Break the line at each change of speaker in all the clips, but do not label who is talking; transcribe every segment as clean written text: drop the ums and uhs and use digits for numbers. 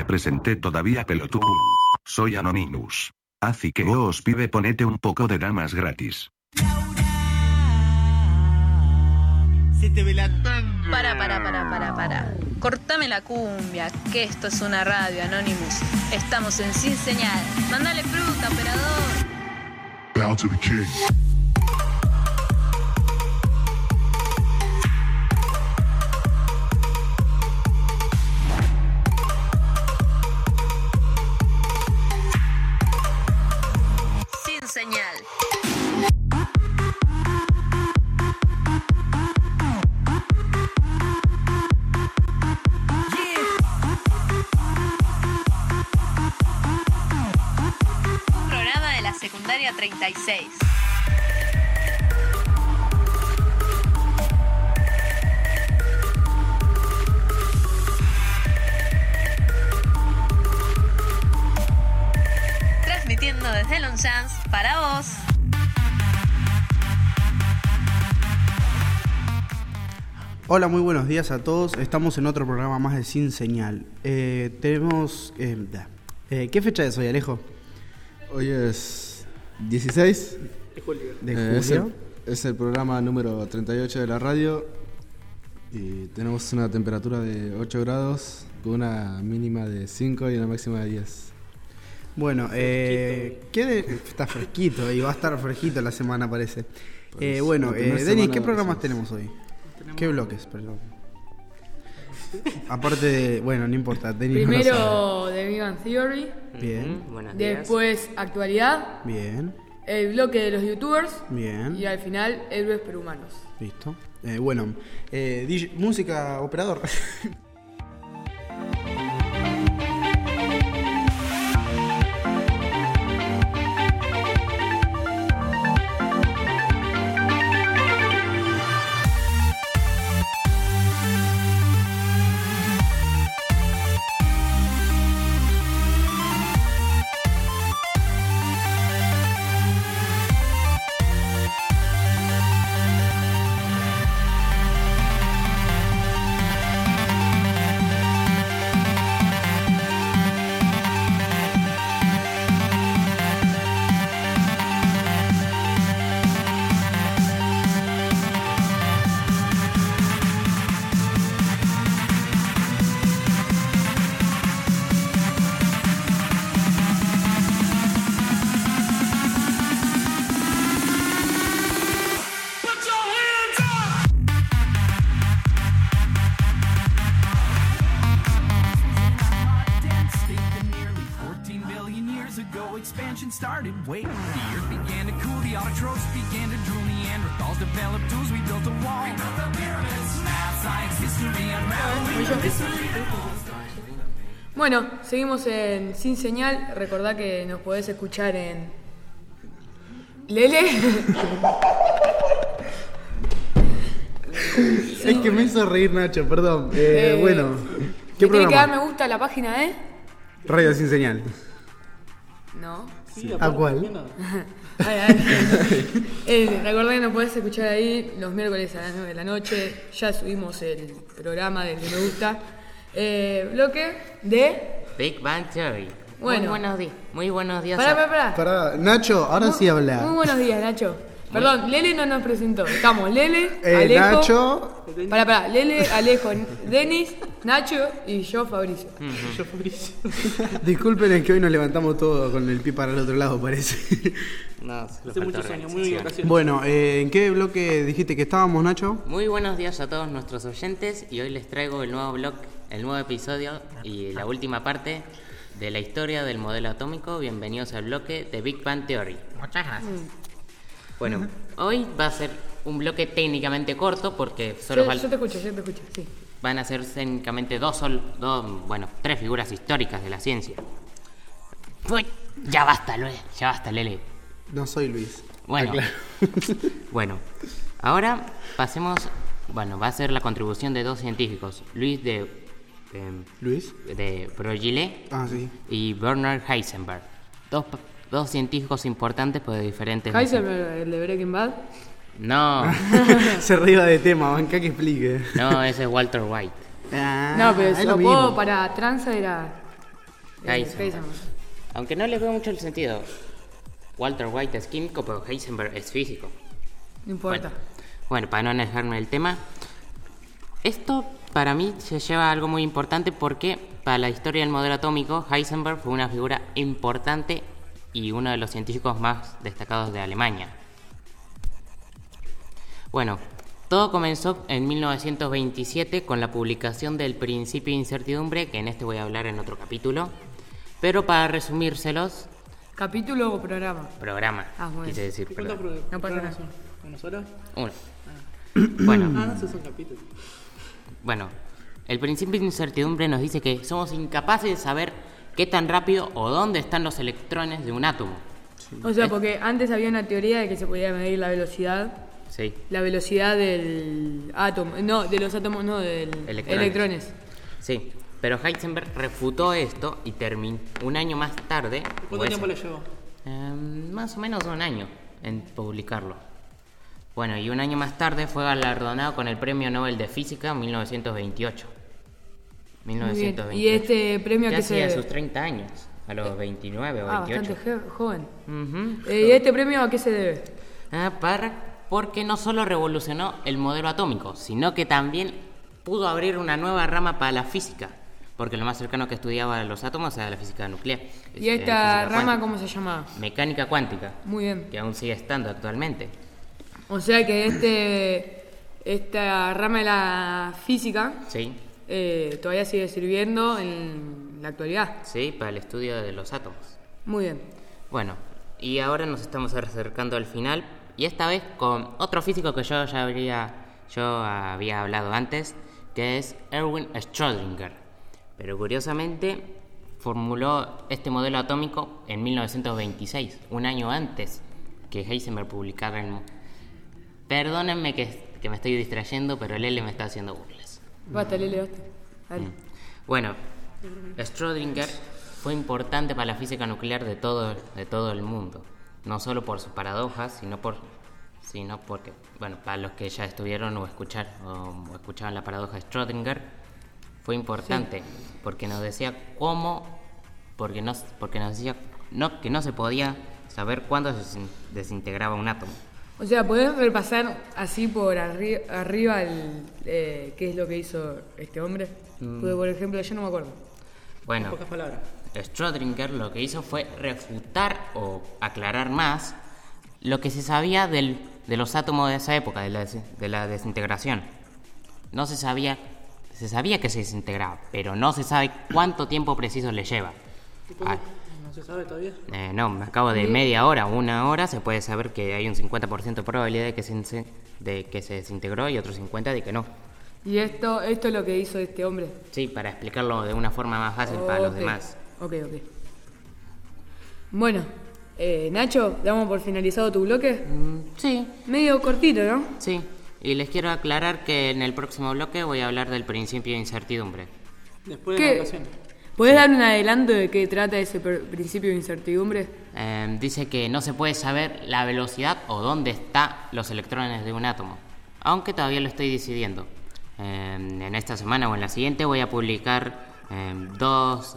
presenté todavía, pelotudo. Soy Anonymous. Así que os pibe ponete un poco de damas gratis.
Se te ve la tanga.
Para. Cortame la cumbia, que esto es una radio, Anonymous. Estamos en Sin Señal. Mándale fruta, operador.
Bow to the king.
Sin Señal. Secundaria 36. Transmitiendo desde Longchamps para vos.
Hola, muy buenos días a todos. Estamos en otro programa más de Sin Señal. Tenemos... ¿qué fecha es hoy, Alejo?
Hoy es 16
de julio.
Es el programa número 38 de la radio y tenemos una temperatura de 8 grados con una mínima de 5 y una máxima de 10.
Bueno, está fresquito y va a estar fresquito la semana, parece. Denis, ¿qué programas tenemos hoy? ¿Qué bloques? Perdón. Aparte de... Bueno, no importa. Denis
Primero
no
The Big Bang Theory.
Bien.
Buenos días.
Después actualidad.
Bien.
El bloque de los youtubers.
Bien.
Y al final héroes perhumanos.
Listo. Música, operador.
Bueno, seguimos en Sin Señal. Recordá que nos podés escuchar en Lele.
Es que me hizo reír Nacho, perdón. ¿qué
programa? Tiene que dar me gusta a la página de
Radio Sin Señal.
No.
Sí, ¿a cuál?
Recordá que nos podés escuchar ahí los miércoles a las 9 de la noche. Ya subimos el programa del que me gusta. Bloque de
Big Bang Theory.
Bueno.
Muy buenos días.
Pará, Nacho, ahora sí habla.
Muy buenos días, Nacho. Perdón, Lele no nos presentó. Estamos Lele, Alejo.
Nacho.
Lele, Alejo, Denis, Nacho y yo, Fabricio.
Yo, Fabricio. Disculpen, es que hoy nos levantamos todo con el pie para el otro lado, parece.
No,
hace muchos años, muy ocasiones.
Bueno, ¿en qué bloque dijiste que estábamos, Nacho?
Muy buenos días a todos nuestros oyentes y hoy les traigo el nuevo blog, el nuevo episodio y la última parte de la historia del modelo atómico. Bienvenidos al bloque de Big Bang Theory.
Muchas gracias.
Bueno, hoy va a ser un bloque técnicamente corto porque solo
yo te escucho, sí.
Van a ser técnicamente tres figuras históricas de la ciencia. Uy, ya basta, Lele.
No soy Luis.
Bueno,
claro.
Bueno, ahora pasemos. Bueno, va a ser la contribución de dos científicos, Luis de Broglie
sí.
y Bernard Heisenberg. Dos científicos importantes por diferentes...
Heisenberg, el de Breaking Bad.
No.
Se arriba de tema, banca que explique.
No, ese es Walter White.
No, pero su apodo para tranza era
Heisenberg. Aunque no les veo mucho el sentido. Walter White es químico, pero Heisenberg es físico.
No importa.
Bueno, para no alejarme del tema, esto para mí se lleva a algo muy importante porque para la historia del modelo atómico, Heisenberg fue una figura importante y uno de los científicos más destacados de Alemania. Bueno, todo comenzó en 1927 con la publicación del Principio de Incertidumbre, que en este voy a hablar en otro capítulo, pero para resumírselos...
¿Capítulo o programa?
Programa,
bueno.
quise decir.
No pasa nada.
¿Una sola?
Uno. Bueno.
No, esos son capítulos.
Bueno, el principio de incertidumbre nos dice que somos incapaces de saber qué tan rápido o dónde están los electrones de un átomo.
O sea, porque antes había una teoría de que se podía medir la velocidad.
Sí.
La velocidad del átomo. No, de los átomos, no, del electrones.
Sí, pero Heisenberg refutó esto y terminó un año más tarde.
¿Cuánto tiempo le llevó?
Más o menos un año en publicarlo. Bueno, y un año más tarde fue galardonado con el Premio Nobel de Física en 1928.
¿Y este premio a qué se
debe?
debe?
A sus 30 años, a los 29 o 28.
Bastante joven.
Uh-huh.
¿Y este premio a qué se debe?
Porque no solo revolucionó el modelo atómico, sino que también pudo abrir una nueva rama para la física. Porque lo más cercano que estudiaba los átomos era la física nuclear.
¿Y esta rama cómo se llamaba?
Mecánica cuántica.
Muy bien.
Que aún sigue estando actualmente.
O sea que esta rama de la física
sí.
Todavía sigue sirviendo en la actualidad.
Sí, para el estudio de los átomos.
Muy bien.
Bueno, y ahora nos estamos acercando al final. Y esta vez con otro físico que yo había hablado antes, que es Erwin Schrödinger. Pero curiosamente formuló este modelo atómico en 1926, un año antes que Heisenberg publicara el... Perdónenme que me estoy distrayendo, pero Lele me está haciendo burlas.
Basta, Lele, basta.
Bueno, Schrödinger fue importante para la física nuclear de todo el mundo. No solo por sus paradojas, sino porque, bueno, para los que ya estuvieron o escuchaban la paradoja de Schrödinger, fue importante, porque nos decía porque nos decía que no se podía saber cuándo se desintegraba un átomo.
O sea, ¿podés repasar así por arriba qué es lo que hizo este hombre? Porque, por ejemplo, yo no me acuerdo.
Bueno,
en pocas palabras.
Schrödinger lo que hizo fue refutar o aclarar más lo que se sabía de los átomos de esa época, de la desintegración. Se sabía que se desintegraba, pero no se sabe cuánto tiempo preciso le lleva.
¿No se sabe todavía?
No, me acabo de media hora, una hora, se puede saber que hay un 50% de probabilidad de que se desintegró y otro 50% de que no.
¿Y esto es lo que hizo este hombre?
Sí, para explicarlo de una forma más fácil para los demás.
Ok. Bueno, Nacho, ¿damos por finalizado tu bloque?
Sí.
Medio cortito, ¿no?
Sí. Y les quiero aclarar que en el próximo bloque voy a hablar del principio de incertidumbre.
Después de la votación.
¿Podés dar un adelanto de qué trata ese principio de incertidumbre?
Dice que no se puede saber la velocidad o dónde están los electrones de un átomo, aunque todavía lo estoy decidiendo. En esta semana o en la siguiente voy a publicar dos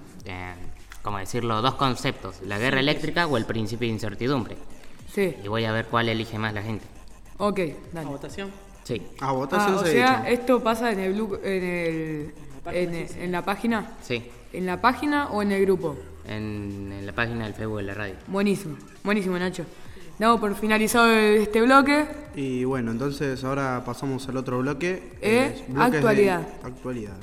conceptos, la guerra eléctrica o el principio de incertidumbre.
Sí.
Y voy a ver cuál elige más la gente.
Ok, dale.
¿A votación?
Sí.
A votación
o
se
sea,
ha dicho.
esto pasa en la página.
Sí.
¿En la página o en el grupo?
En la página del Facebook de la radio.
Buenísimo, Nacho. Damos por finalizado este bloque.
Y bueno, entonces ahora pasamos al otro bloque. Bloques
actualidad.
de actualidad.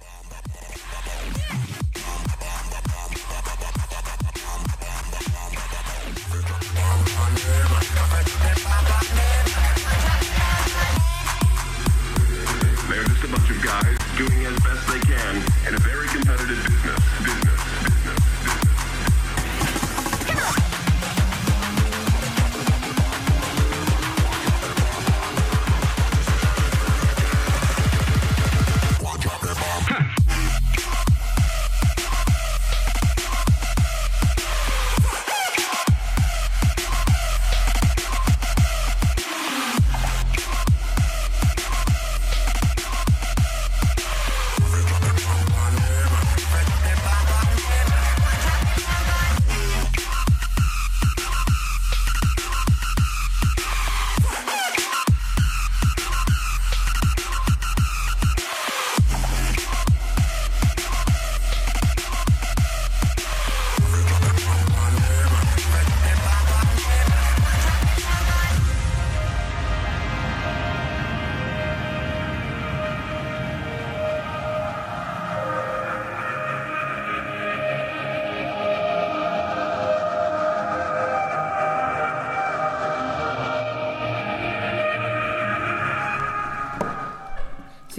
They're just a bunch of guys doing as best they can in a very competitive business.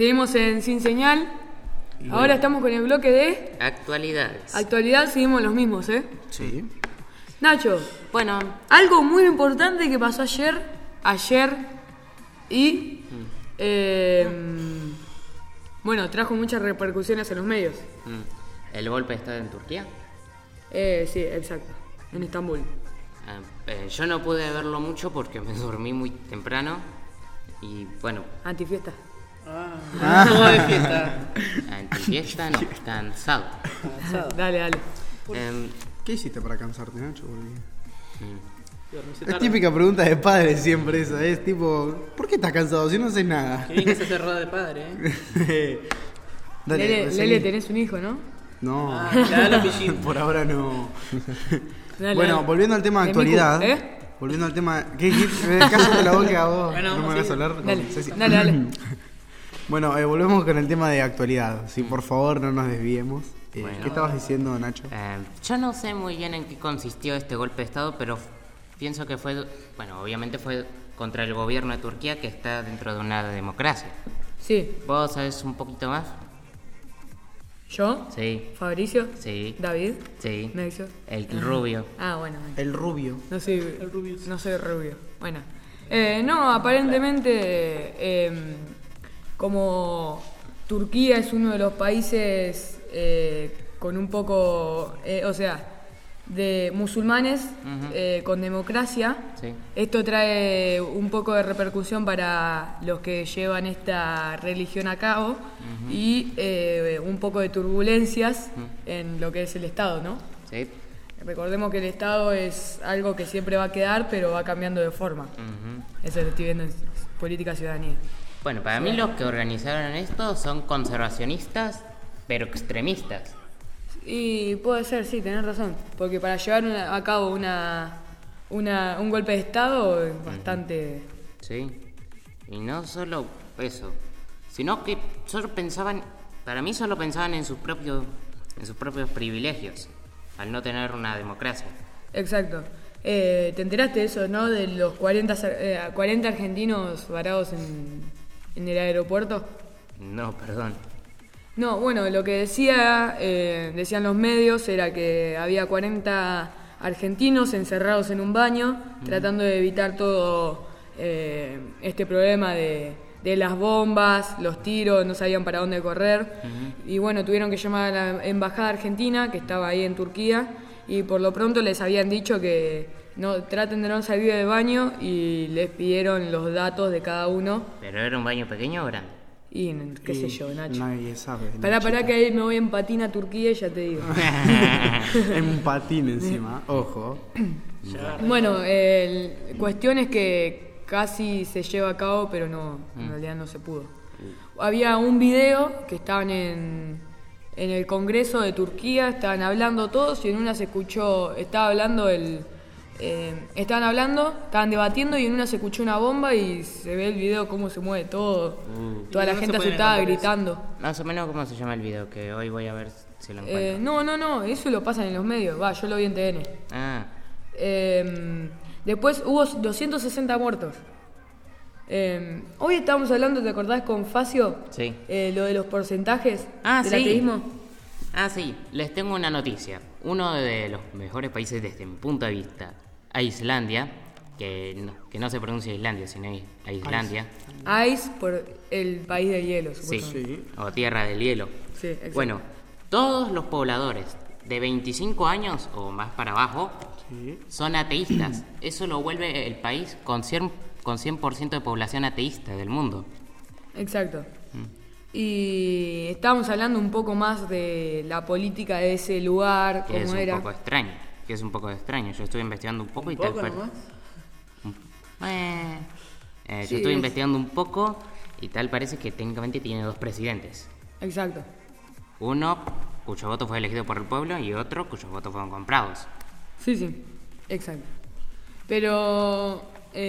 seguimos en Sin Señal. Ahora estamos con el bloque de
Actualidades.
actualidad, seguimos los mismos, ¿eh?
Sí.
Nacho,
Bueno,
algo muy importante que pasó ayer y bueno, trajo muchas repercusiones en los medios.
el golpe de Estado en Turquía.
Sí, exacto, en Estambul.
Yo no pude verlo mucho porque me dormí muy temprano. Y bueno,
Antifiesta.
No de fiesta.
antifiesta no, cansado.
Dale.
¿Qué hiciste para cansarte, Nacho? Porque
Dormiste
es
tarde.
típica pregunta de padre siempre esa. Es tipo, ¿por qué estás cansado si no haces nada?
Qué bien que se hace rueda de padre,
Dale, seguí.
Lele, tenés un hijo, ¿no?
No,
Ya lo pillín.
por ahora no.
Dale,
Bueno,
dale.
volviendo al tema de
De
actualidad.
Miku, ¿eh?
Volviendo al tema. ¿Qué? Cállate la boca vos.
Bueno,
no me
sí.
hagas hablar.
Dale,
Ceci.
dale.
Bueno, volvemos con el tema de actualidad. Sí, por favor, no nos desviemos.
Bueno.
¿Qué estabas diciendo, Nacho?
Yo no sé muy bien en qué consistió este golpe de Estado, pero pienso que obviamente fue contra el gobierno de Turquía, que está dentro de una democracia.
Sí,
¿Vos sabés un poquito más?
yo,
Sí,
Fabricio,
sí,
David,
sí.
Nexo.
El rubio.
Ah, bueno.
El rubio.
No soy rubio. Bueno. No, aparentemente, como Turquía es uno de los países con un poco, de musulmanes con democracia,
Sí.
esto trae un poco de repercusión para los que llevan esta religión a cabo y un poco de turbulencias en lo que es el Estado, ¿no?
Sí.
Recordemos que el Estado es algo que siempre va a quedar, pero va cambiando de forma. Eso lo estoy viendo en política ciudadanía.
Bueno, para mí los que organizaron esto son conservacionistas, pero extremistas.
Y puede ser, sí, tenés razón. Porque para llevar a cabo un golpe de Estado es bastante...
Sí. Y no solo eso, sino que para mí solo pensaban en sus propios privilegios, al no tener una democracia.
Exacto. ¿Te enteraste de eso, no? De los 40 argentinos varados en el aeropuerto.
No, perdón.
No, bueno, lo que decían los medios era que había 40 argentinos encerrados en un baño, tratando de evitar todo este problema de las bombas, los tiros, no sabían para dónde correr. Y bueno, tuvieron que llamar a la embajada argentina, que estaba ahí en Turquía, y por lo pronto les habían dicho que traten de no salir del baño y les pidieron los datos de cada uno.
¿Pero era un baño pequeño o grande?
Y qué sé yo, Nacho.
Nadie sabe.
Pará que ahí me voy en patín a Turquía y ya te digo.
En un patín encima. Ojo.
Bueno, cuestión es que casi se lleva a cabo, pero no, en realidad no se pudo. Había un video que estaban en el Congreso de Turquía, estaban hablando todos y en una se escuchó, estaban debatiendo y en una se escuchó una bomba y se ve el video cómo se mueve todo. Toda la
No
gente
se pueden
asustada
encontrar
gritando.
Más o menos, ¿cómo se llama el video? Que hoy voy a ver si lo encuentro.
No, eso lo pasan en los medios, yo lo vi en TN.
Ah,
Después hubo 260 muertos. Hoy estábamos hablando, ¿te acordás con Facio?
sí.
Lo de los porcentajes del
Sí.
ateísmo.
Sí, les tengo una noticia. Uno de los mejores países desde mi punto de vista, a Islandia, que no se pronuncia Islandia, sino a Islandia.
Ice por el país del hielo,
Sí,
supuestamente.
o tierra del hielo.
Sí, exacto.
Bueno, todos los pobladores de 25 años o más para abajo son ateístas. Eso lo vuelve el país con 100% de población ateísta del mundo.
Exacto. Y estábamos hablando un poco más de la política de ese lugar,
Que es
cómo
un
era.
poco extraño. Yo estuve investigando un poco y tal
¿Poco
parece.
nomás?
Sí,
Yo estuve
es-
investigando un poco y tal parece que técnicamente tiene dos presidentes.
Exacto.
Uno cuyo voto fue elegido por el pueblo y otro cuyos votos fueron comprados.
Sí, exacto. Pero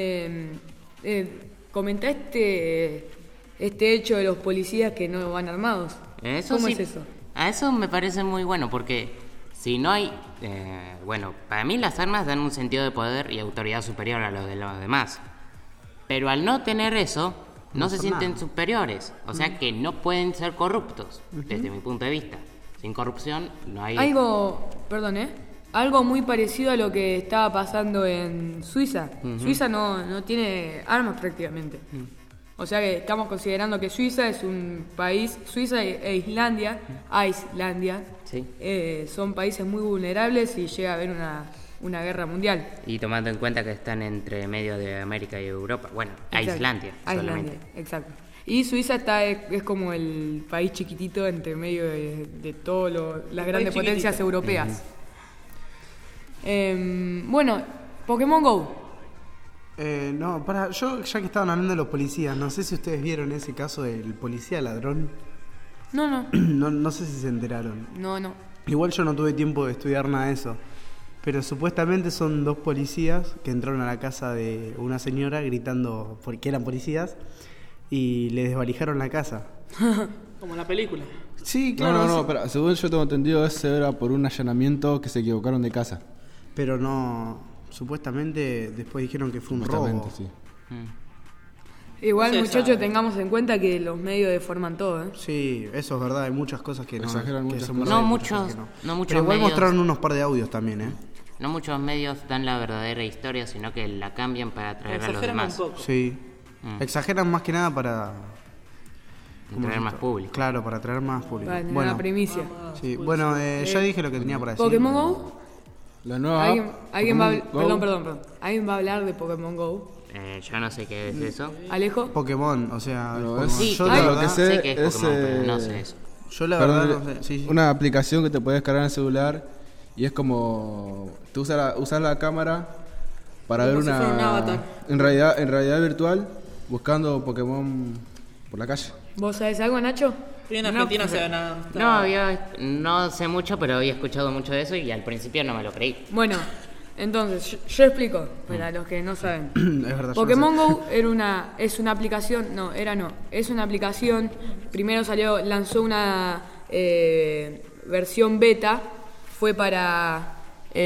comentaste este hecho de los policías que no van armados. ¿Cómo es eso?
A eso me parece muy bueno porque si no hay... para mí las armas dan un sentido de poder y autoridad superior a los de los demás. Pero al no tener eso, no se
hacer
sienten
nada.
superiores, o sea que no pueden ser corruptos, desde mi punto de vista. Sin corrupción no hay...
Algo muy parecido a lo que estaba pasando en Suiza. Suiza no tiene armas prácticamente. O sea que estamos considerando que Suiza es un país, Suiza e Islandia,
Sí.
son países muy vulnerables y llega a haber una guerra mundial.
Y tomando en cuenta que están entre medio de América y Europa. Bueno, a
Exacto.
Islandia solamente.
Exacto. Y Suiza es como el país chiquitito entre medio de todas las grandes
país
potencias
chiquitito.
europeas. Bueno, Pokémon GO.
Yo ya que estaban hablando de los policías, no sé si ustedes vieron ese caso del policía ladrón.
No.
No sé si se enteraron.
No.
Igual yo no tuve tiempo de estudiar nada de eso. Pero supuestamente son 2 policías que entraron a la casa de una señora gritando porque eran policías y le desvalijaron la casa.
Como en la película.
Sí, claro.
No, pero según yo tengo entendido, ese era por un allanamiento que se equivocaron de casa.
Pero no, supuestamente después dijeron que fue un robo.
Supuestamente, sí.
Igual,
No se
muchachos,
sabe.
tengamos en cuenta que los medios deforman todo, ¿eh?
Sí, eso es verdad, hay muchas cosas que no.
Exageran
que
muchas
son
cosas.
verdad y
No
muchas
muchos,
cosas que
no muchos
Pero igual
medios,
mostraron unos par de audios también, ¿eh?
no muchos medios dan la verdadera historia, sino que la cambian para atraer a los
Exageran un
demás.
poco.
Sí. Exageran más que nada para...
Atraer más público.
Claro, para atraer más público.
Para tener
Bueno,
una primicia.
sí. Bueno, ya dije lo que tenía para decir.
¿Pokémon GO?
La nueva
¿Alguien va a,
Pokémon Go,
perdón. ¿Alguien va a hablar de Pokémon GO?
Yo no sé qué es eso.
¿Alejo?
Pokémon, o sea...
Bueno,
como-
es-
Sí,
yo,
claro,
la
lo que
verdad,
sé
sé que es Pokémon, pero no sé eso.
yo la
Perdón,
verdad no sé. Sí.
una aplicación que te puedes descargar en el celular y es como tú usas la cámara para ver
Como si fuera un avatar.
en realidad virtual buscando Pokémon por la calle.
¿Vos sabés algo, Nacho?
Y en Argentina se van a...
No sé mucho, pero había escuchado mucho de eso y al principio no me lo creí.
Bueno, entonces, yo explico, para los que no saben.
Es verdad. yo
Pokémon
no sé.
Go es una aplicación, es una aplicación, primero lanzó una versión beta, fue para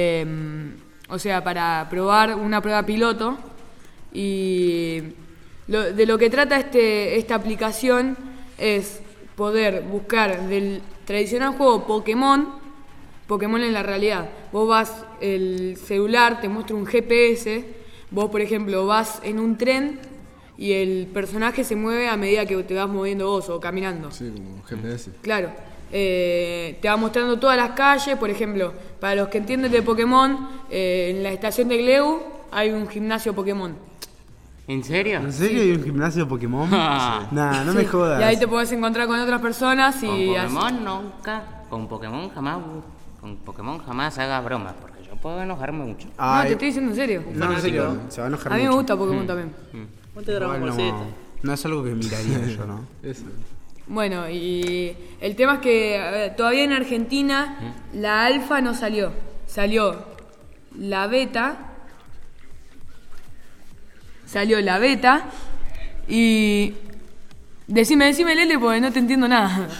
probar una prueba piloto, y de lo que trata esta aplicación es poder buscar del tradicional juego Pokémon en la realidad. Vos vas, el celular te muestra un GPS, vos por ejemplo vas en un tren y el personaje se mueve a medida que te vas moviendo vos o caminando.
Sí, como GPS.
Claro, te va mostrando todas las calles, por ejemplo, para los que entienden de Pokémon, en la estación de Gleu hay un gimnasio Pokémon.
¿En serio?
¿En serio hay un gimnasio Pokémon? Nah, no me jodas.
Y ahí te podés encontrar con otras personas
Con
y
Pokémon nunca, con Pokémon jamás hagas bromas, porque yo puedo enojarme mucho.
No,
Ay,
te estoy diciendo en serio.
no, en serio, se va a enojar
A mí me
mucho.
gusta Pokémon también.
Ponte Dragon
Igual
Ball Z.
no es algo que miraría yo, ¿no?
Eso.
Bueno, y el tema es que todavía en Argentina la alfa no salió. Salió la beta. Y... Decime Lele, porque no te entiendo nada.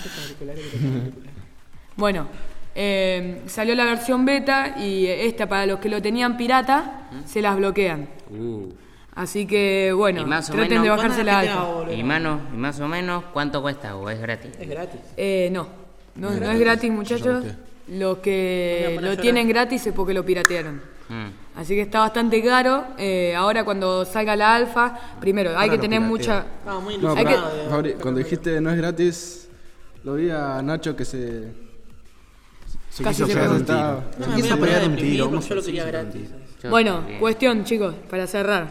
Bueno, salió la versión beta y esta para los que lo tenían pirata se las bloquean. Así que bueno,
Y más o
traten de
menos,
bajarse la alfa.
Y más o menos, ¿cuánto cuesta o es gratis?
Es gratis.
No es gratis, muchachos. Los que
Van a
lo
llorar.
tienen gratis es porque lo piratearon. Así que está bastante caro. Ahora cuando salga la alfa, primero hay que
lo
tener
pirateo.
mucha...
Estaba muy
No,
Hay
pero,
ilusionado.
Fabri, cuando dijiste no es gratis, lo vi a Nacho que se
quiso
Casi se
pegar un
preguntaba.
tiro.
No,
Se
me
quiso
voy a
pegar un
deprimir
tiro.
porque
vamos
yo lo
a
quería
decir
gratis.
un tiro.
Yo
Bueno,
también.
cuestión, chicos, para cerrar.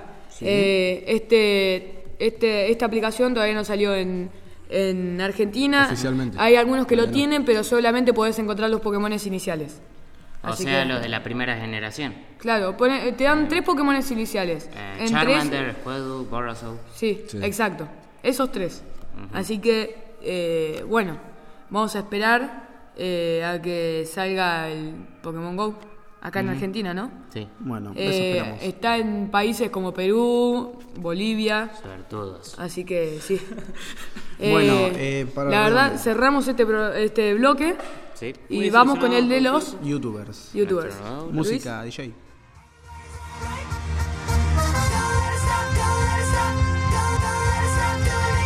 Esta aplicación todavía no salió en Argentina.
Oficialmente.
Hay algunos que lo
Todavía no.
tienen, pero solamente podés encontrar los Pokémones iniciales.
O
Así
sea,
que-
los de la primera generación.
Claro, te dan 3 Pokémones iniciales. En
Charmander, Squirtle, Bulbasaur.
Sí,
Sí.
exacto. Esos 3. Así que, bueno, vamos a esperar a que salga el Pokémon GO acá en Argentina, ¿no?
Sí,
Bueno, eso esperamos.
Está en países como Perú, Bolivia,
suertudos.
así que sí.
Bueno, para
la verdad,
redondear.
cerramos este bloque
Sí.
y
Muy
vamos con el de
decepcionado,
los
YouTubers.
youtubers.
Nuestro
Música, DJ.
Don't let it stop, don't let it stop, don't let it stop, don't let it stop, don't let it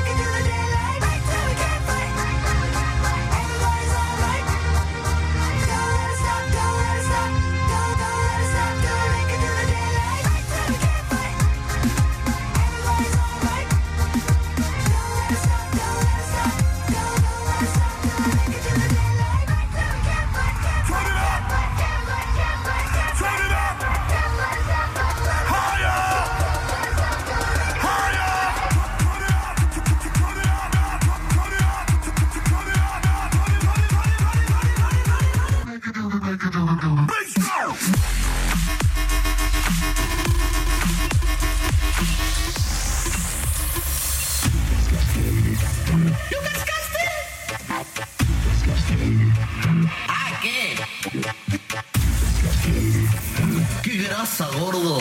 pasa, gordo?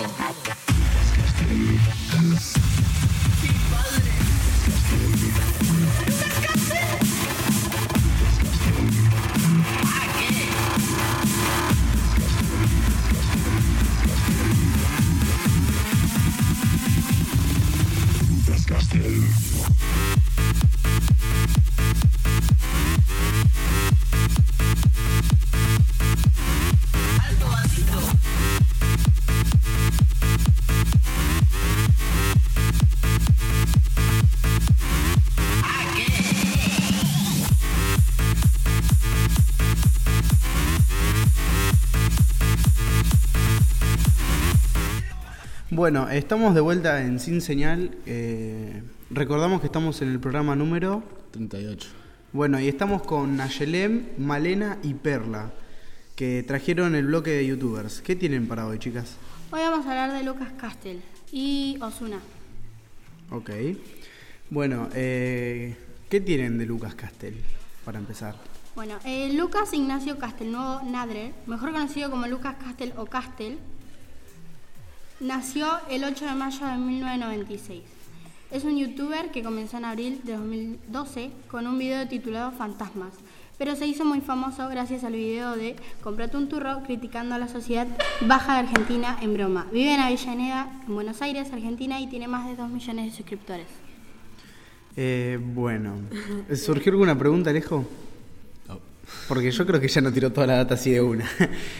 Bueno, estamos de vuelta en Sin Señal. Recordamos que estamos en el programa número
38.
Bueno, y estamos con Nayelem, Malena y Perla, que trajeron el bloque de youtubers. ¿Qué tienen para hoy, chicas?
Hoy vamos a hablar de Lucas Castel y Ozuna.
Ok. Bueno, ¿qué tienen de Lucas Castel, para empezar?
Bueno, Lucas Ignacio Castelnuovo Nadler, mejor conocido como Lucas Castel o Castel, nació el 8 de mayo de 1996. Es un youtuber que comenzó en abril de 2012 con un video titulado Fantasmas, pero se hizo muy famoso gracias al video de Comprate un turro criticando a la sociedad baja de Argentina en broma. Vive en Avellaneda, en Buenos Aires, Argentina, y tiene más de 2 millones de suscriptores.
Bueno, ¿surgió alguna pregunta, Alejo? No. Porque yo creo que ya no tiró toda la data así de una.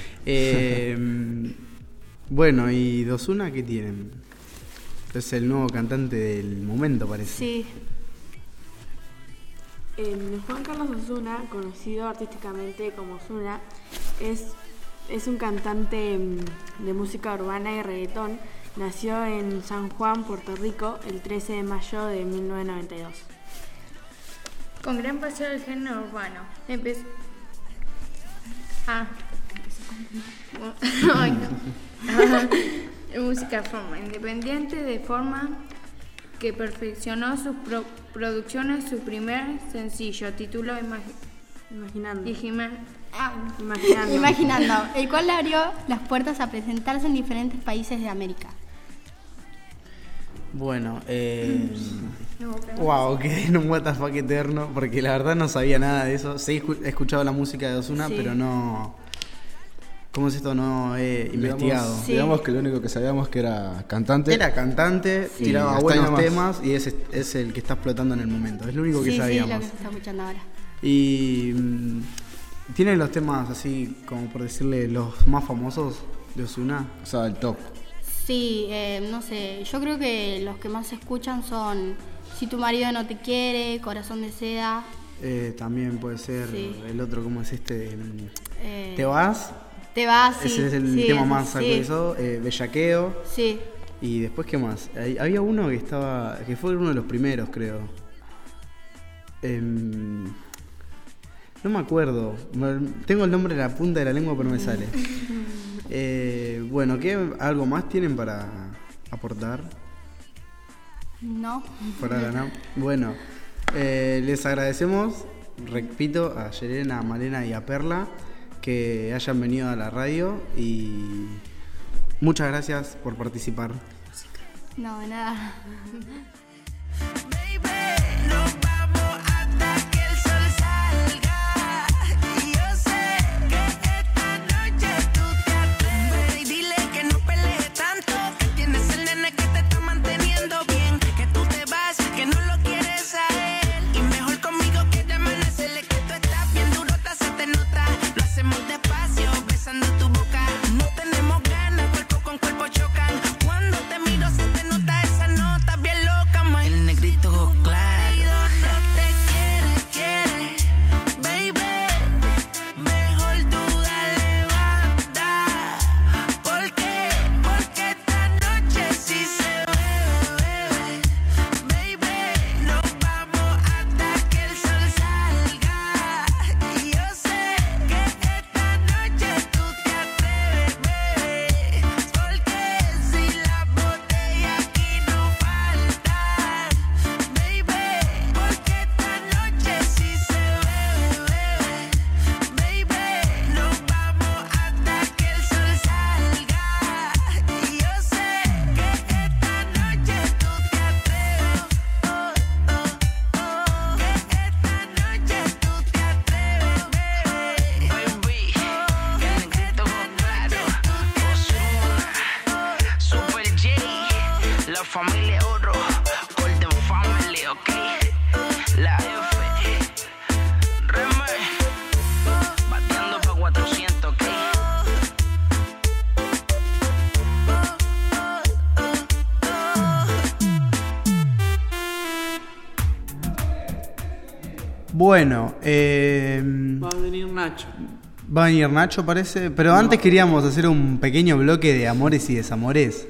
Bueno, ¿y de Ozuna qué tienen? Es el nuevo cantante del momento, parece.
Sí.
Juan Carlos Ozuna, conocido artísticamente como Ozuna, es un cantante de música urbana y reggaetón. Nació en San Juan, Puerto Rico, el 13 de mayo de 1992.
Con gran pasión del género urbano. Empezó... Ay, no. Música forma independiente, de forma que perfeccionó sus producciones. Su primer sencillo tituló
Imaginando, el cual le abrió las puertas a presentarse en diferentes países de América.
Bueno, wow, quedé en un WTF eterno, porque la verdad no sabía nada de eso. Sí, he escuchado la música de Ozuna, sí, pero no... ¿Cómo es esto? No he investigado.
Sí. Digamos que lo único que sabíamos que era cantante.
Era cantante, sí, tiraba buenos temas y es el que está explotando en el momento. Es lo único que sabíamos.
Sí, lo que se está escuchando ahora.
Y tienen los temas así, como por decirle, los más famosos de Ozuna.
O sea, el top.
Sí, no sé, yo creo que los que más se escuchan son Si tu marido no te quiere, Corazón de seda.
También puede ser, sí, el otro, ¿cómo es este? ¿Te vas?
Te vas, sí.
Ese es el tema más actualizado. Bellaqueo.
Sí.
Y después, ¿qué más? Había uno que fue uno de los primeros, creo. No me acuerdo. Tengo el nombre en la punta de la lengua, pero no me sale. Bueno, ¿algo más tienen para aportar?
No.
Bueno, les agradecemos, repito, a Yelena, a Malena y a Perla que hayan venido a la radio y muchas gracias por participar.
No, de nada.
Bueno,
Va a venir Nacho.
va a venir Nacho, parece. Pero antes queríamos hacer un pequeño bloque de amores y desamores.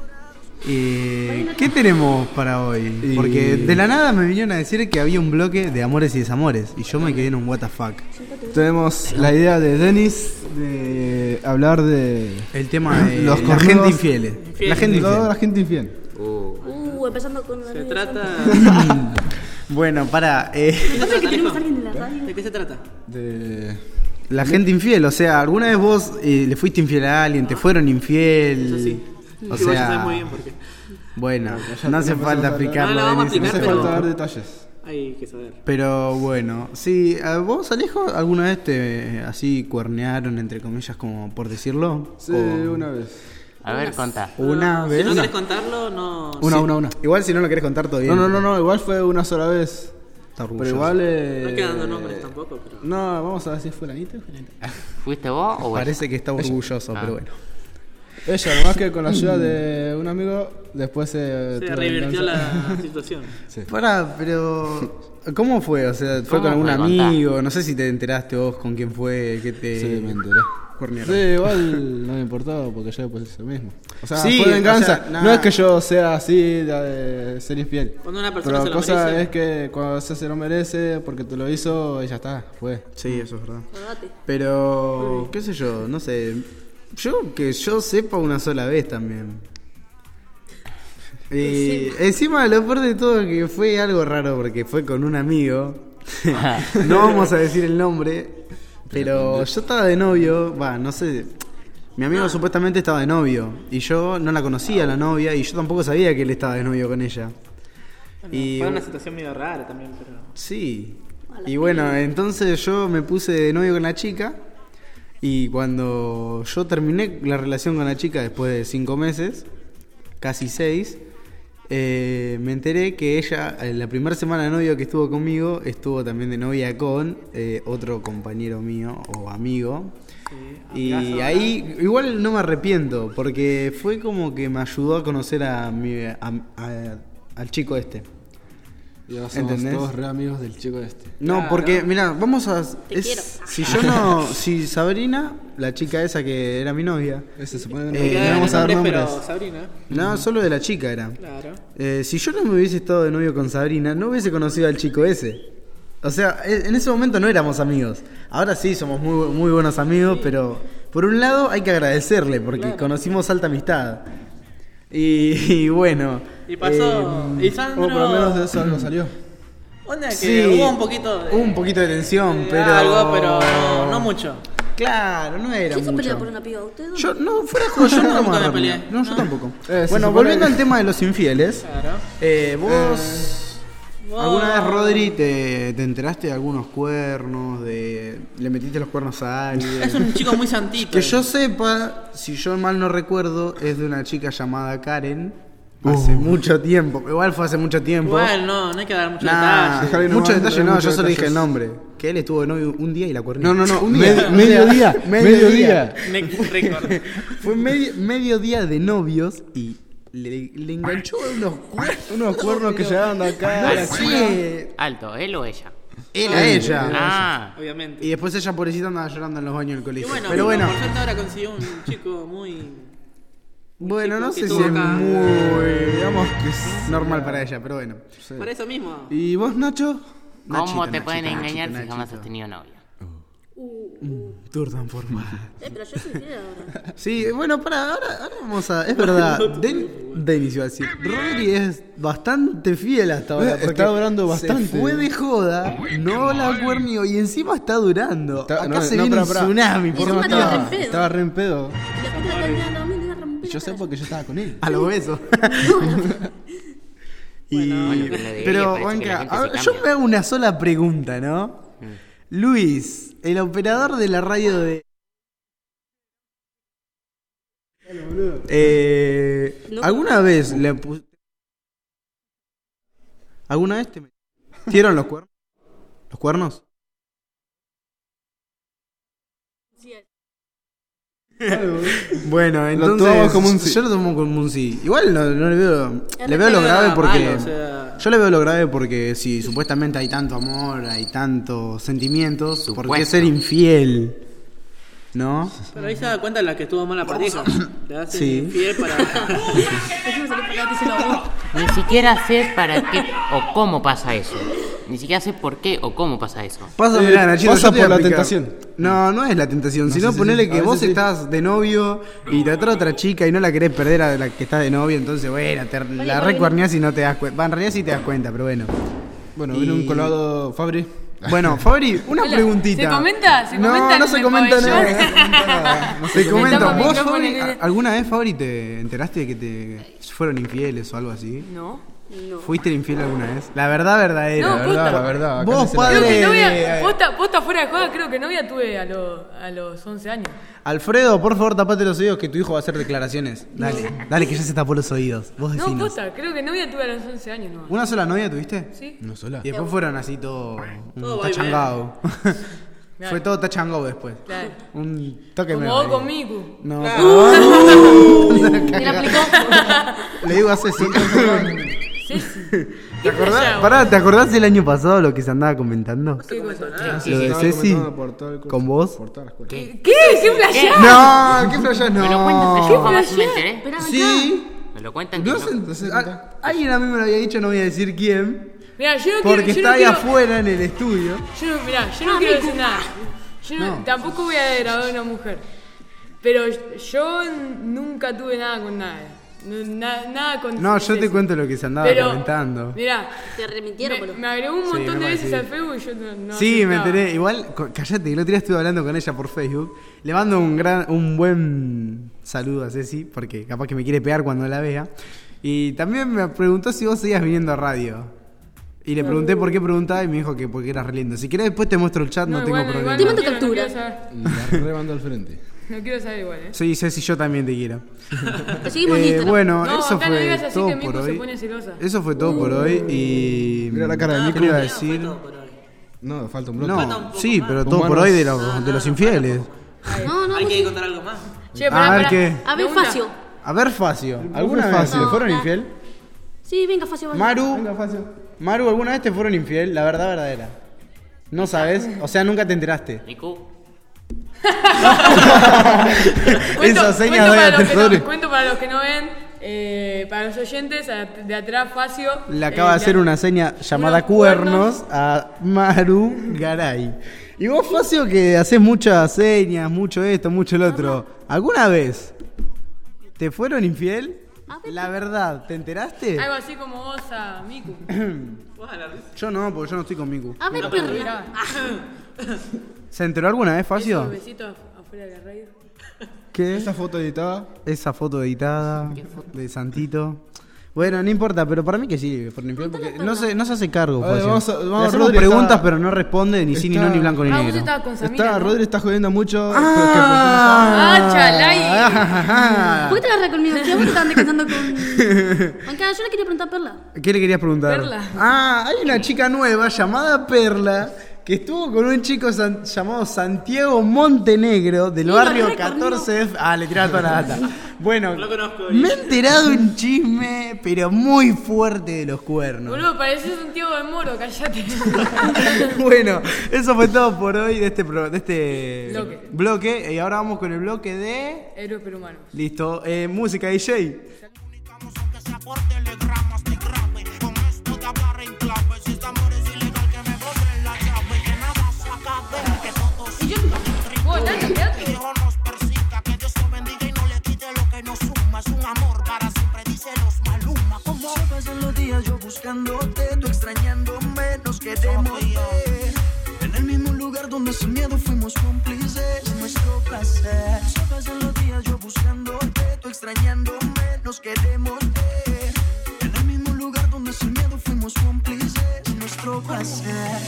¿Qué tenemos para hoy? Porque de la nada me vinieron a decir que había un bloque de amores y desamores. Y yo me quedé en un what the fuck.
Tenemos la idea de Denis de hablar de
el tema de
los
la gente infiel.
La gente infiel. La gente infiel.
Empezando con
Se trata...
Bueno, pará.
¿De qué se trata?
De...
La gente infiel, o sea, ¿alguna vez vos le fuiste infiel a alguien? ¿Te fueron infiel?
Eso sí.
O
Sí, vos ya
sea,
sabés muy bien por qué.
Bueno, no hace falta explicarlo.
No, vamos a
Denis,
explicar,
No hace
pero-
falta dar detalles.
Hay que saber.
Pero bueno, sí, ¿a vos, Alejo, alguna vez te así cuernearon, entre comillas, como por decirlo?
Sí,
¿O
una vez.
A ver, contá.
una
Si
vez?
no querés contarlo, no...
Una.
Igual si no lo querés contar todo bien.
No, igual fue una sola vez.
Está
Pero
orgulloso.
igual...
No quedando nombres tampoco, pero...
No, vamos a ver si fue la Anita.
¿Fuiste vos o
Parece que está orgulloso, pero bueno.
Ella, nomás que con la ayuda de un amigo, después
Se revirtió la situación.
Sí.
Pará, pero... ¿Cómo fue? O sea, ¿fue con algún amigo? No sé si te enteraste vos con quién fue, que te...
Sí, me enteré.
cuernearon.
Sí, igual no me importaba porque yo después hice lo mismo. O sea,
Sí,
fue venganza.
o sea,
no es que yo sea así de ser infiel.
Cuando una persona
Pero
se
la
lo
cosa
merece.
es que cuando se lo merece, porque te lo hizo, y ya está, fue.
Sí, eso es verdad. Pero, qué sé yo, no sé. Que yo sepa una sola vez también. Y encima lo peor de todo es que fue algo raro porque fue con un amigo. No vamos a decir el nombre, pero yo estaba de novio, no sé. Mi amigo supuestamente estaba de novio y yo no la conocía la novia y yo tampoco sabía que él estaba de novio con ella.
Bueno, fue una situación medio rara también, pero...
Sí. Y bueno, entonces yo me puse de novio con la chica. Y cuando yo terminé la relación con la chica después de 5 meses, casi 6, me enteré que ella, en la primera semana de novio que estuvo conmigo, estuvo también de novia con otro compañero mío o amigo. Y ahí igual no me arrepiento, porque fue como que me ayudó a conocer al chico este.
Y ahora somos
¿Entendés?
todos re amigos del chico este.
No,
Claro.
porque, mira, vamos a...
quiero.
Si Sabrina, la chica esa que era mi novia...
Ese se pone
Me quedé
no vamos
en
a dar
nombres,
nombres.
pero Sabrina.
No, solo de la chica era.
Claro.
Si yo no me hubiese estado de novio con Sabrina, no hubiese conocido al chico ese. O sea, en ese momento no éramos amigos. Ahora sí, somos muy, muy buenos amigos, pero por un lado hay que agradecerle, porque conocimos alta amistad. Y bueno...
Y pasó... y Sandro...
por lo menos de eso algo salió.
Onda que
Sí,
hubo un poquito de...
Hubo un poquito de tensión, pero...
Algo, pero no mucho.
Claro, no era
¿Quién se pelea
mucho.
por una piba? ¿Usted?
Yo, no, fuera de juego, yo no
Nunca
me
me
agarré.
peleé.
No, yo tampoco.
Se
Bueno,
supone
volviendo
que-
al tema de los infieles,
Claro.
vos... ¿Alguna vez, Rodri, te enteraste de algunos cuernos? ¿Le metiste los cuernos a alguien?
Es un chico muy santito.
Que yo sepa, si yo mal no recuerdo, es de una chica llamada Karen. Hace mucho tiempo. Igual fue hace mucho tiempo.
Igual no hay que dar mucho
Nah,
detalle.
mucho detalle no,
muchos
yo solo dije el
detalles.
nombre. Que él estuvo de novio un día y la cuernó.
No,
un día.
mediodía.
Next record.
Fue medio día de novios y le enganchó
Unos cuernos que llegaron de acá.
No sé.
Alto, ¿él o ella?
Él a ella.
Ah,
Obviamente.
Y después ella, pobrecita, andaba llorando en los baños del
Y
colegio.
bueno,
Pero bueno,
por suerte ahora consiguió un chico muy...
bueno, no
que
sé si
tuvo
es
acá.
muy, digamos que es normal para ella, pero bueno.
Para eso mismo.
¿Y vos, Nacho?
¿cómo
Nachito,
te pueden
Nachito,
engañar
Nachito,
si jamás
Nachito.
has tenido novia?
Turdan por más.
Pero yo soy fiel ahora.
Sí, bueno, ahora vamos a... Es verdad, Denis iba a decir. Rodri es bastante fiel hasta ahora.
Está
porque
durando bastante.
Se fue de joda, no la cuernió y encima está durando. Acá
No,
se
no,
viene
pará,
un
pará.
tsunami,
Y
por
encima
Dios.
estaba re en pedo.
Estaba re en pedo.
Y después que la terminaron a mí, le iba a romper
Y yo
la
sé
cara.
porque yo estaba con él.
A los besos. Y...
Bueno, que lo de
pero,
ella parece que la
Juanca,
gente
a
se
ver, yo
cambia.
me hago una sola pregunta, ¿no? Luis, el operador de la radio de...
No.
¿Alguna vez le ¿Alguna vez te metieron los cuernos? ¿Los cuernos? Bueno, entonces
tomamos como un sí.
yo lo tomo como un sí. Igual no le veo,
Es
le veo lo
re
grave porque
malo, o sea.
yo le veo lo grave porque si supuestamente hay tanto amor, hay tantos sentimientos, ¿por qué
Supuesto.
ser infiel? ¿No?
Pero ahí se da cuenta la que estuvo mal la pareja. Le hacen
Sí.
infiel para.
Déjame salir por acá, díselo vos.
Ni siquiera sé para qué o cómo pasa eso. Ni siquiera sé por qué o cómo pasa eso.
Pasa, mirá, Nachito,
pasa
yo te voy
por
a
la
explicar.
tentación.
No es la tentación, sino
sí,
ponele
sí.
que
A
vos
veces sí.
estás de novio y te atrae otra chica y no la querés perder a la que está de novio, entonces bueno, la recuerneás y no te das cuenta. En realidad sí te das cuenta, pero bueno.
Bueno,
Y-
viene un colado Fabri.
Bueno, Fabri, una
Hola,
preguntita.
¿se comenta? ¿Se
No,
comenta
no
en
se
el
comenta
pabellón?
nada. No se
Me
comenta.
tapa el
¿Vos,
micrófono,
Fabri,
nene.
alguna vez, Fabri, te enteraste de que te fueron infieles o algo así?
No.
No.
¿Fuiste infiel alguna vez? La verdad verdadera.
No,
la
posta.
verdad.
La verdad. acá
Vos,
dice
padre.
Creo que novia,
de-
posta fuera de joda, creo que novia tuve a los 11 años.
Alfredo, por favor, tapate los oídos que tu hijo va a hacer declaraciones. Dale, que ya se tapó los oídos. Vos
No,
decinos.
posta, creo que novia tuve a los 11 años nomás.
¿Una sola novia tuviste?
Sí.
No sola.
Y después fueron así todo
Todo
tachangado.
Claro.
Fue todo tachangado después.
Claro.
Un toque
Como
me
vos
reí.
conmigo.
No.
¿Me la aplicó?
Le digo a Ceci.
Sí.
¿Te acordás? Pará, ¿te acordás el año pasado lo que se andaba comentando?
¿Qué cosa?
Lo de Ceci. ¿Con vos?
Por toda la escuela.
¿Qué? ¿Qué flashás?
No, ¿qué flashás?
Me lo cuentan,
No.
yo jamás me enteré.
Esperá,
Sí.
Me lo cuentan que
No
no.
sé, alguien a mí me lo había dicho, no voy a decir quién.
Mirá, yo no
Porque
quiero, yo
está
no
ahí
quiero,
afuera en el estudio.
yo no quiero decir nada. Yo
No.
tampoco voy a degradar a una mujer. Pero yo nunca tuve nada con nadie. Nada con
No, yo
Ceci.
te cuento lo que se andaba
Pero,
comentando.
Mirá,
Te remintieron, boludo.
me agregó un
Sí,
montón
no
de
me
veces
decís.
al Facebook y yo no
Sí, me
aceptaba.
enteré. Igual, callate, que el otro día estuve hablando con ella por Facebook. Le mando un buen saludo a Ceci, porque capaz que me quiere pegar cuando la vea. Y también me preguntó si vos seguías viniendo a radio. Y le pregunté por qué preguntaba y me dijo que porque era re lindo. Si querés después te muestro el chat, no, tengo problema.
Te mando
quiero,
captura.
No quiero saber,
La remando al frente.
no quiero saber igual,
Sí, Ceci, yo también te quiero.
Te seguimos en Instagram.
Bueno,
No,
eso
acá no
fue
digas así
todo
que
por
Miku se
hoy.
pone celosa.
Eso fue todo por hoy y...
Mira la cara de
¿Qué
Miku.
le iba a decir?
No, falta un bloque.
No, sí, pero todo por hoy de los infieles.
No,
Hay
vos
que
sí.
contar algo más.
Che,
A ver qué.
A ver,
Pregunta.
Facio.
A ver, Facio, ¿alguna vez
Facio?
te fueron
No,
infiel?
Sí, venga, Facio. vaya.
Maru, ¿alguna vez te fueron infiel? La verdad verdadera. ¿No sabes? O sea, nunca te enteraste.
Miku,
Esa seña
cuento,
doy
para
a
los que
tesoro.
no, cuento para los que no ven, para los oyentes, de atrás Facio.
Le acaba de hacer una seña llamada
unos
cuernos a Maru Garay. Y vos, Facio, que haces muchas señas, mucho esto, mucho el otro. ¿Alguna vez te fueron infiel? La verdad, ¿te enteraste?
Algo así como vos a Miku.
Yo no, porque yo no estoy con Miku.
A ver, perra.
Mirá,
¿Se enteró alguna vez,
esos
Facio?
besitos afuera de la radio.
¿Qué?
Esa foto editada.
Esa foto editada de Santito. Bueno, no importa, pero para mí que sí, fueron infiel, porque no se hace cargo.
A ver,
Facio.
vamos,
Le hacemos
Rodri
preguntas,
está-
pero no responde ni sí, ni no, ni blanco, ni
Ah, vos
negro.
estabas con Samira,
Está,
¿no?
Rodri está jodiendo mucho.
Ah, chalai.
¿Por qué te agarras conmigo? ¿Qué vos te estaban descansando con...? Acá, yo le quería preguntar a Perla.
¿Qué le querías preguntar?
Perla.
Ah, hay una chica nueva llamada Perla que estuvo con un chico llamado Santiago Montenegro del
Sí,
barrio
lo recorrió.
14F. Ah, le tiraba toda la data. Bueno,
Lo conozco.
me he enterado un chisme, pero muy fuerte de los cuernos.
Boludo, pareces un tío de moro, callate.
Bueno, eso fue todo por hoy de este
Bloque.
bloque. Y ahora vamos con el bloque de...
Héroes peruanos.
Listo, música DJ.
Vos, Nacho, quedate.
Pasan los días yo buscándote, tú extrañándome, nos queremos ver. En el mismo lugar donde sin miedo fuimos cómplices, nuestro placer. Pasan los días yo buscándote, tú extrañándome, nos queremos ver. En el mismo lugar donde sin miedo fuimos cómplices, nuestro placer.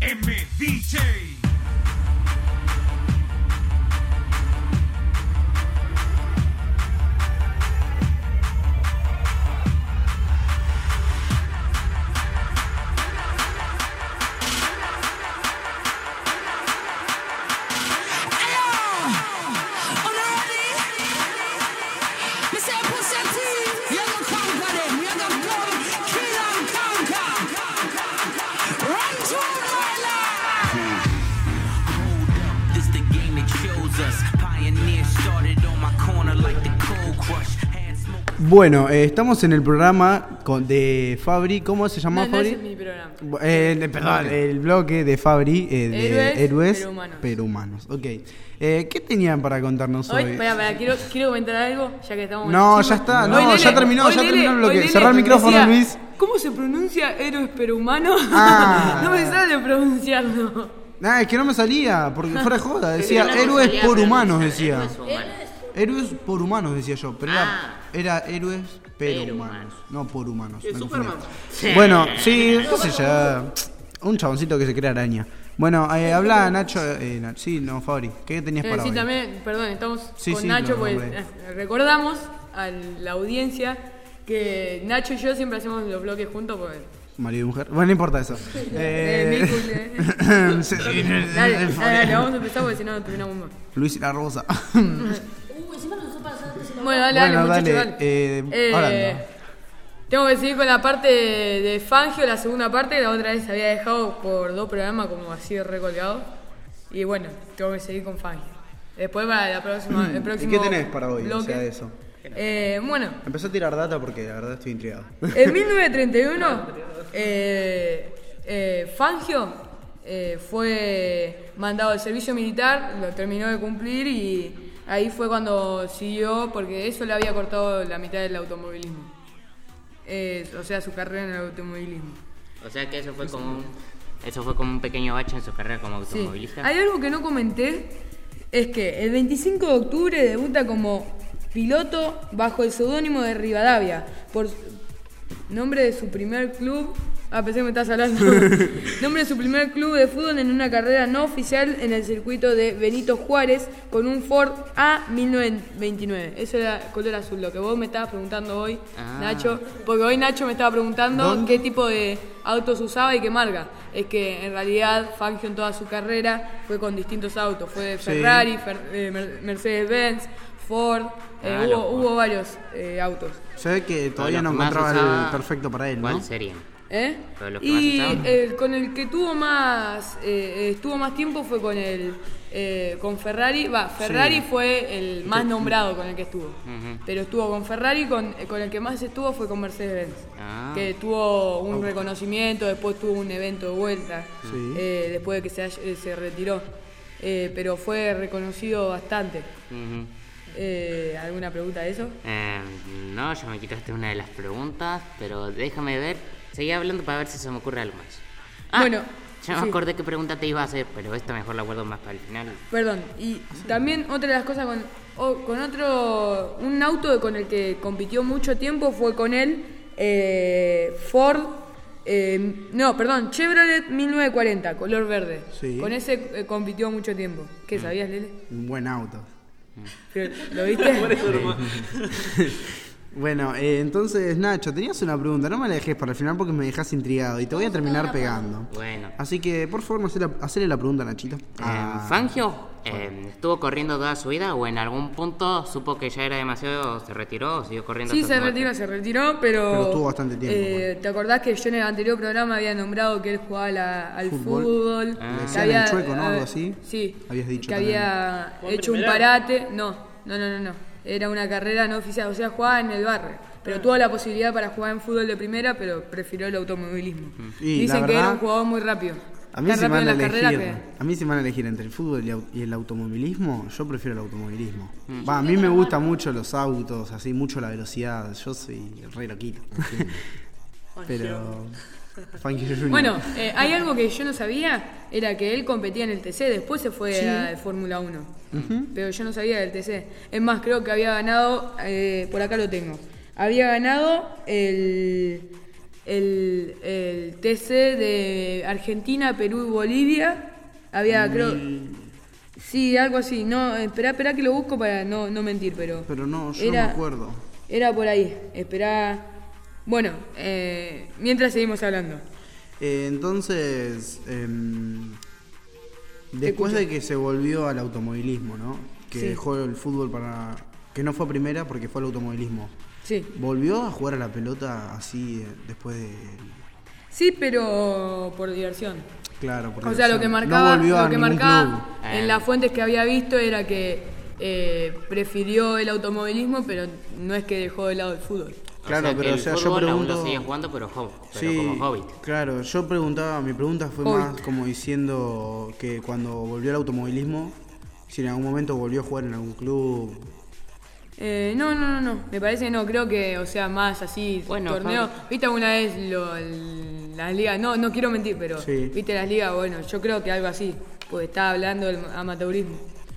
MDJ.
Bueno, estamos en el programa de Fabri. ¿Cómo se llama Fabri?
No es mi programa.
Perdón, el bloque de Fabri de Héroes
pero
Humanos. Ok. ¿Qué tenían para contarnos hoy?
Espera, quiero comentar algo, ya que estamos...
No, ya está, no, ya terminó el bloque. Cerrá el micrófono,
decía,
Luis.
¿Cómo se pronuncia Héroes pero Humanos? No me sale pronunciarlo.
Es que no me salía, porque fuera de joda. Decía Héroes por Humanos, decía. Héroes por Humanos, decía yo, pero era Héroes pero Humanos, no por humanos. Bueno, sí, qué sé yo, un chaboncito que se crea araña. Bueno, habla Nacho, sí, no, Fabri, ¿qué tenías para hoy?
Sí, también, perdón, estamos con Nacho, pues recordamos a la audiencia que Nacho y yo siempre hacemos los bloques juntos, pues...
Marido y mujer. Bueno, no importa eso.
Dale, vamos a empezar porque si no terminamos más.
Luis y la Rosa.
Bueno, dale, muchachos, dale.
Ahora
tengo que seguir con la parte de Fangio, la segunda parte. La otra vez había dejado por 2 programas como así recolgado. Y bueno, tengo que seguir con Fangio. Después para el próximo
¿Y qué tenés para hoy?
bloque.
O sea, de eso.
Bueno.
Empezó a tirar data porque la verdad estoy intrigado.
En 1931, Fangio fue mandado al servicio militar, lo terminó de cumplir y ahí fue cuando siguió, porque eso le había cortado la mitad del automovilismo. O sea, su carrera en el automovilismo.
O sea que eso fue como un pequeño bache en su carrera como automovilista.
Sí. Hay algo que no comenté, es que el 25 de octubre debuta como piloto bajo el seudónimo de Rivadavia, por nombre de su primer club. Pensé que me estás hablando. Nombre de su primer club de fútbol en una carrera no oficial en el circuito de Benito Juárez con un Ford A 1929. Eso era color azul, lo que vos me estabas preguntando hoy, Nacho. Porque hoy Nacho me estaba preguntando qué tipo de autos usaba y qué marca. Es que en realidad Fangio en toda su carrera fue con distintos autos. Fue de Ferrari, Mercedes-Benz, Ford, hubo varios autos.
Se ve que todavía no encontraba el perfecto para él, ¿no?
¿Cuál sería?
Y con el que tuvo más estuvo más tiempo fue con Ferrari. Ferrari fue el más nombrado con el que estuvo. Pero estuvo con Ferrari, con el que más estuvo fue con Mercedes-Benz. Que tuvo un reconocimiento, después tuvo un evento de vuelta, después de que se retiró. Pero fue reconocido bastante. ¿Alguna pregunta de eso?
No, ya me quitaste una de las preguntas, pero déjame ver. Seguí hablando para ver si se me ocurre algo más.
Bueno,
ya me acordé qué pregunta te iba a hacer, pero esta mejor la guardo más para el final.
Perdón, y también otra de las cosas con un auto con el que compitió mucho tiempo fue con él, Chevrolet 1940, color verde. Sí. Con ese compitió mucho tiempo. ¿Qué sabías, Lele?
Un buen auto.
¿Lo viste?
Bueno, entonces Nacho, tenías una pregunta, no me la dejes para el final porque me dejas intrigado y te voy a terminar pegando.
Bueno.
Así que, por favor, hacele la pregunta a Nachito.
¿Fangio estuvo corriendo toda su vida o en algún punto supo que ya era demasiado, se retiró o siguió corriendo?
Sí, se retiró, pero
estuvo bastante tiempo.
¿Te acordás que yo en el anterior programa había nombrado que él jugaba al fútbol?
Le decían el chueco, ¿no? Algo así.
Sí.
Habías dicho
que había hecho un parate. No. Era una carrera no oficial, o sea, jugaba en el barrio. Pero tuvo la posibilidad para jugar en fútbol de primera, pero prefirió el automovilismo. Dicen que era un jugador muy rápido.
A mí, si me van a elegir entre el fútbol y el automovilismo, yo prefiero el automovilismo. A mí me gustan mucho los autos, así mucho la velocidad. Yo soy re loquito. Pero...
Bueno, hay algo que yo no sabía, era que él competía en el TC, después se fue a Fórmula 1. Pero yo no sabía del TC. Es más, creo que había ganado, por acá lo tengo, había ganado el el TC de Argentina, Perú y Bolivia. Había, creo... Sí, algo así. No, esperá que lo busco para no mentir, pero...
Pero no, yo no me acuerdo.
Era por ahí. Esperá... Bueno, mientras seguimos hablando.
Entonces, después de que se volvió al automovilismo, ¿no? Que dejó el fútbol para... Que no fue a primera porque fue al automovilismo.
Sí.
¿Volvió a jugar a la pelota así después de...?
Sí, pero por diversión.
Claro, por
diversión. O sea, lo que marcaba en las fuentes que había visto era que prefirió el automovilismo, pero no es que dejó de lado el fútbol.
Claro, pero
el fútbol
yo pregunto...
aún lo sigue jugando, pero como hobby.
Claro, yo preguntaba, mi pregunta fue más como diciendo que cuando volvió al automovilismo, si en algún momento volvió a jugar en algún club.
No, me parece que no, creo que, o sea, más así, torneo. ¿Viste alguna vez las ligas? No quiero mentir, pero ¿viste las ligas? Bueno, yo creo que algo así, porque estaba hablando del amateurismo.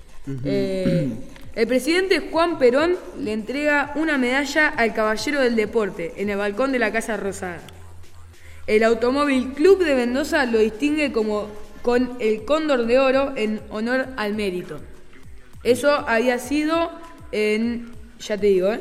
El presidente Juan Perón le entrega una medalla al Caballero del Deporte en el balcón de la Casa Rosada. El Automóvil Club de Mendoza lo distingue con el Cóndor de Oro en honor al mérito. Eso había sido en, ya te digo,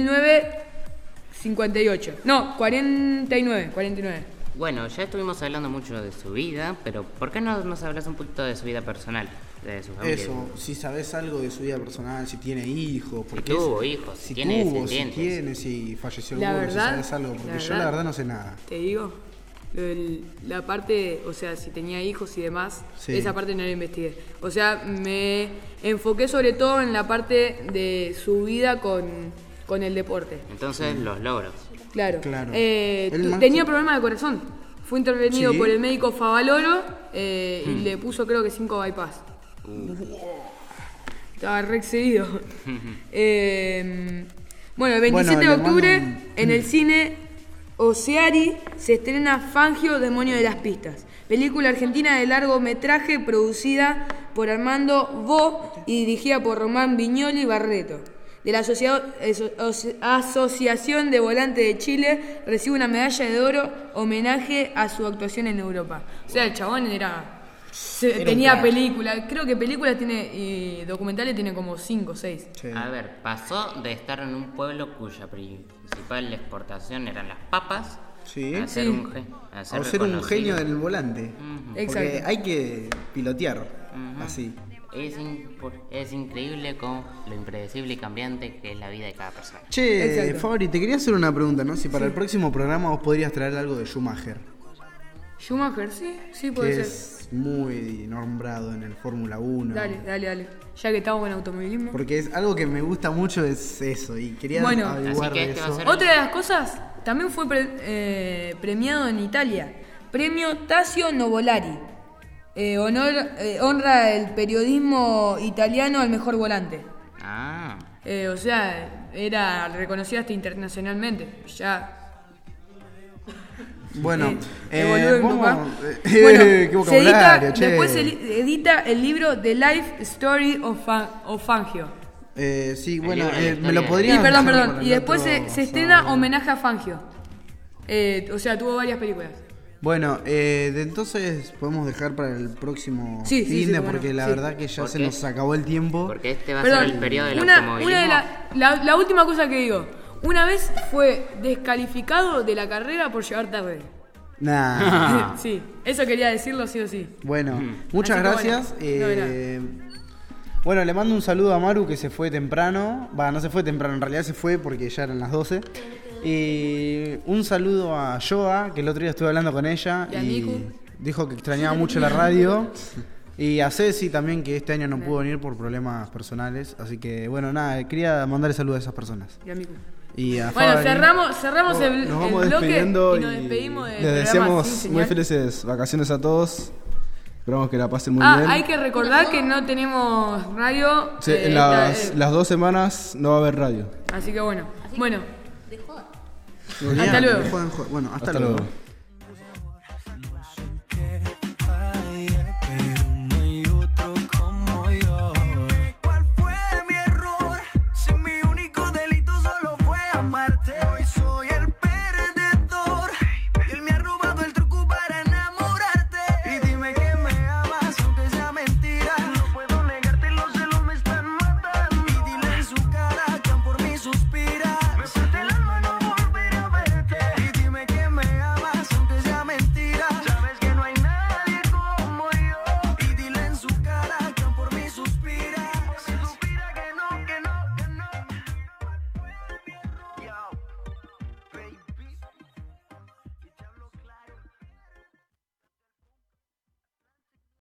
1958. No, 49.
Bueno, ya estuvimos hablando mucho de su vida, pero ¿por qué no nos hablas un poquito de su vida personal? De su familia.
Eso, si sabes algo de su vida personal, si tiene hijos,
si tuvo hijos, si tiene descendientes,
si falleció alguno, si sabes algo, porque yo la verdad no sé nada.
Te digo, la parte, o sea, si tenía hijos y demás, esa parte no la investigué. O sea, me enfoqué sobre todo en la parte de su vida con el deporte.
Entonces, los logros.
Claro. Tenía problemas de corazón. Fue intervenido por el médico Favaloro y le puso creo que 5 bypass. Estaba re excedido. Bueno, el 27 de octubre en el cine Oceari se estrena Fangio, Demonio de las Pistas, película argentina de largometraje producida por Armando Bo y dirigida por Román Viñoli Barreto. De la Asociación de Volantes de Chile, recibe una medalla de oro homenaje a su actuación en Europa. O sea, el chabón tenía películas, creo que películas tiene y documentales tiene como 5 o 6.
A ver, pasó de estar en un pueblo cuya principal exportación eran las papas a ser
un genio del volante. Porque hay que pilotear así.
Es increíble con lo impredecible y cambiante que es la vida de cada persona.
Che, Fabri, te quería hacer una pregunta, ¿no? Si para el próximo programa vos podrías traer algo de Schumacher.
Schumacher, sí puede ser.
Es muy nombrado en el Fórmula 1.
Dale. Ya que estamos en automovilismo.
Porque es algo que me gusta mucho, es eso. Y quería averiguar de eso.
Otra de las cosas, también fue premiado en Italia. Premio Tazio Nuvolari. Honra el periodismo italiano al mejor volante. O sea, era reconocido hasta internacionalmente. Ya.
Bueno,
qué
vocabulario,
después se edita el libro The Life Story of Fangio.
Sí, bueno, me lo podría.
Perdón. Y después se estrena homenaje a Fangio. O sea, tuvo varias películas.
Bueno, entonces podemos dejar para el próximo porque la verdad que ya se nos acabó el tiempo.
Porque este va a ser el periodo del automovilismo.
La última cosa que digo. Una vez fue descalificado de la carrera por llegar tarde.
Nah.
Sí, eso quería decirlo sí o sí.
Bueno, muchas gracias. Bueno, le mando un saludo a Maru que se fue temprano. No se fue temprano, en realidad se fue porque ya eran las 12. Y un saludo a Joa, que el otro día estuve hablando con ella y dijo que extrañaba mucho la radio. Y a Ceci también, que este año no pudo venir por problemas personales. Así que, bueno, nada, quería mandarle saludos a esas personas. Y a
bueno,
Fabri.
cerramos el bloque y nos despedimos del
les deseamos muy felices vacaciones a todos. Esperamos que la pasen muy bien.
Hay que recordar que no tenemos radio.
Sí, en las 2 semanas no va a haber radio.
Así que bueno.
De joda.
Hasta luego.
Bueno, hasta luego.